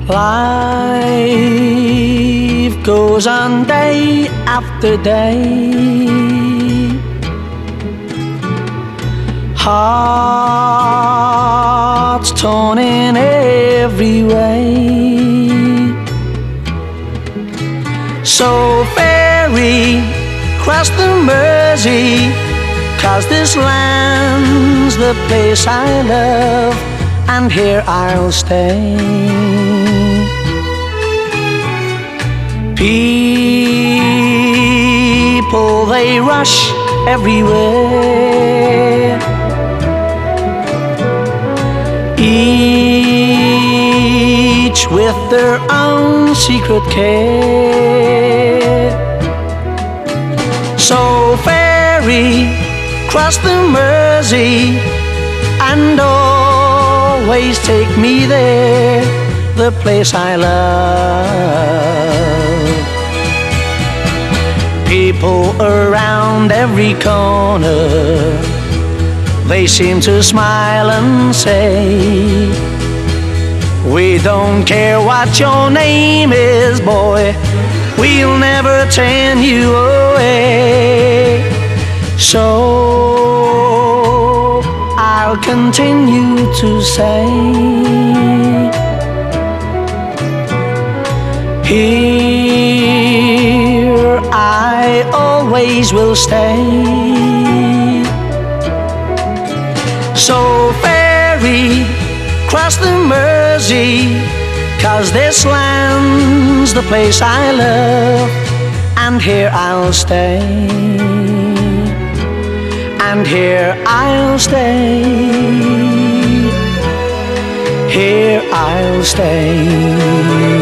Life goes on day after day, hearts torn in every way. So ferry cross the Mersey, 'cause this land's the place I love, and here I'll stay. People, they rush everywhere, each with their own secret care. So ferry cross the Mersey and always take me there, the place I love. People around every corner, they seem to smile and say, we don't care what your name is, boy, we'll never turn you away. So I'll continue to say, here I always will stay. So ferry cross the Mersey, 'cause this land's the place I love, and here I'll stay, and here I'll stay, here I'll stay.